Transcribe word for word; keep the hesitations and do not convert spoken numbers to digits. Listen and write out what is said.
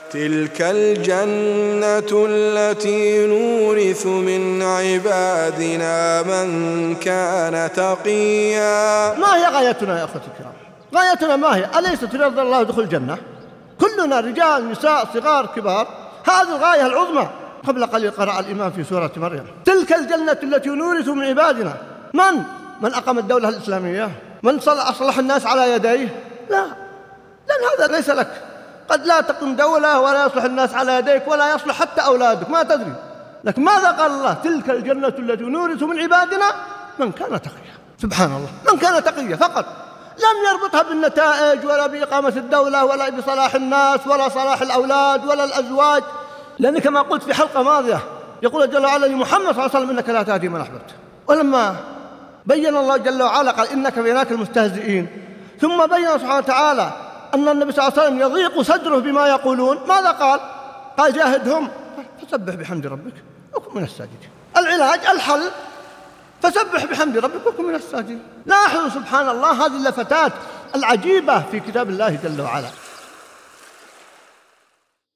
تلك الجنة التي نورث من عبادنا من كان تقيا. ما هي غايتنا يا أخوتي الكرام؟ غايتنا ما هي؟ أليست يرضى الله دخول الجنة؟ كلنا رجال نساء صغار كبار، هذه الغاية العظمى. قبل قليل قرأ الإمام في سورة مريم: تلك الجنة التي نورث من عبادنا. من؟ من أقام الدولة الإسلامية؟ من أصلح الناس على يديه؟ لا، لأن هذا ليس لك. قد لا تقوم دولة ولا يصلح الناس على يديك ولا يصلح حتى أولادك، ما تدري. لكن ماذا قال الله؟ تلك الجنة التي نورث من عبادنا من كان تقيا. سبحان الله، من كان تقيا فقط، لم يربطها بالنتائج ولا بإقامة الدولة ولا بصلاح الناس ولا صلاح الأولاد ولا الأزواج. لأن كما قلت في حلقة ماضية يقول جل وعلا لمحمد صلى الله عليه وسلم: إنك لا تهدي من أحببت. ولما بين الله جل وعلا قال: إنك بيناك المستهزئين، ثم بين سبحانه وتعالى أن النبي صلى الله عليه وسلم يضيق صدره بما يقولون، ماذا قال؟ قال: جاهدهم فسبح بحمد ربك وكن من الساجدين. العلاج الحل، فسبح بحمد ربك وكن من الساجدين. لاحظوا سبحان الله هذه اللفتات العجيبة في كتاب الله جل وعلا.